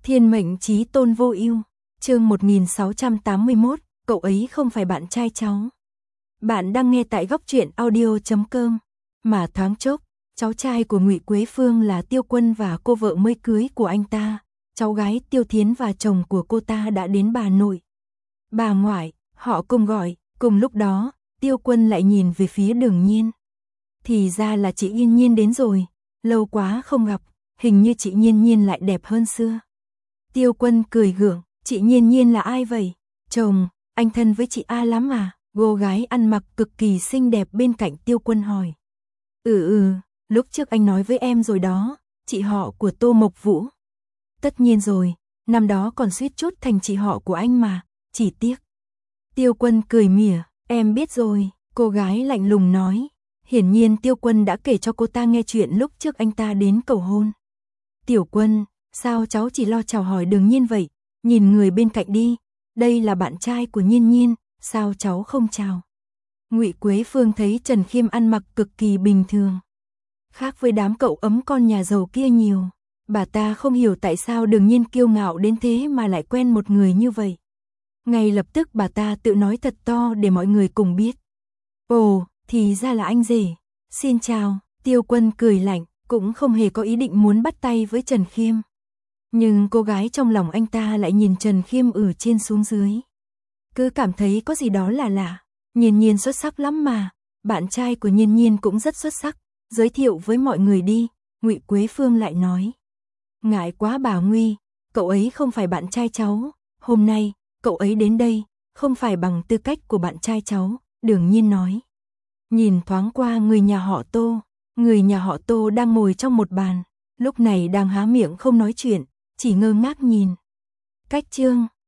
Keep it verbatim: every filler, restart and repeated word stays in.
Thiên mệnh chí tôn vô ưu, chương một nghìn sáu trăm tám mươi mốt, cậu ấy không phải bạn trai cháu. Bạn đang nghe tại góc truyện audio chấm com. Mà thoáng chốc, cháu trai của Ngụy Quế Phương là Tiêu Quân và cô vợ mới cưới của anh ta, cháu gái Tiêu Thiến và chồng của cô ta đã đến bà nội, bà ngoại, họ cùng gọi. Cùng lúc đó, Tiêu Quân lại nhìn về phía Đường Nhiên. Thì ra là chị Yên Nhiên đến rồi, lâu quá không gặp, hình như chị Nhiên Nhiên lại đẹp hơn xưa. Tiêu Quân cười gượng, chị Nhiên Nhiên là ai vậy? Chồng, anh thân với chị A lắm à? Cô gái ăn mặc cực kỳ xinh đẹp bên cạnh Tiêu Quân hỏi. Ừ ừ, lúc trước anh nói với em rồi đó, chị họ của Tô Mộc Vũ. Tất nhiên rồi, năm đó còn suýt chút thành chị họ của anh mà, chỉ tiếc. Tiêu Quân cười mỉa, em biết rồi, cô gái lạnh lùng nói. Hiển nhiên Tiêu Quân đã kể cho cô ta nghe chuyện lúc trước anh ta đến cầu hôn. Tiểu Quân, sao cháu chỉ lo chào hỏi Đường Nhiên vậy? Nhìn người bên cạnh đi, đây là bạn trai của Nhiên Nhiên, sao cháu không chào? Ngụy Quế Phương thấy Trần Khiêm ăn mặc cực kỳ bình thường, khác với đám cậu ấm con nhà giàu kia nhiều. Bà ta không hiểu tại sao Đường Nhiên kiêu ngạo đến thế mà lại quen một người như vậy. Ngay lập tức bà ta tự nói thật to để mọi người cùng biết. Ồ, thì ra là anh rể. Xin chào. Tiêu Quân cười lạnh, cũng không hề có ý định muốn bắt tay với Trần Khiêm. Nhưng cô gái trong lòng anh ta lại nhìn Trần Khiêm từ trên xuống dưới, cứ cảm thấy có gì đó là lạ. Nhiên Nhiên xuất sắc lắm mà, bạn trai của Nhiên Nhiên cũng rất xuất sắc, giới thiệu với mọi người đi. Ngụy Quế Phương lại nói. Ngại quá bà Nguy, cậu ấy không phải bạn trai cháu, hôm nay cậu ấy đến đây không phải bằng tư cách của bạn trai cháu, Đường Nhiên nói. Nhìn thoáng qua người nhà họ Tô, người nhà họ Tô đang ngồi trong một bàn, lúc này đang há miệng không nói chuyện, chỉ ngơ ngác nhìn. Cách chương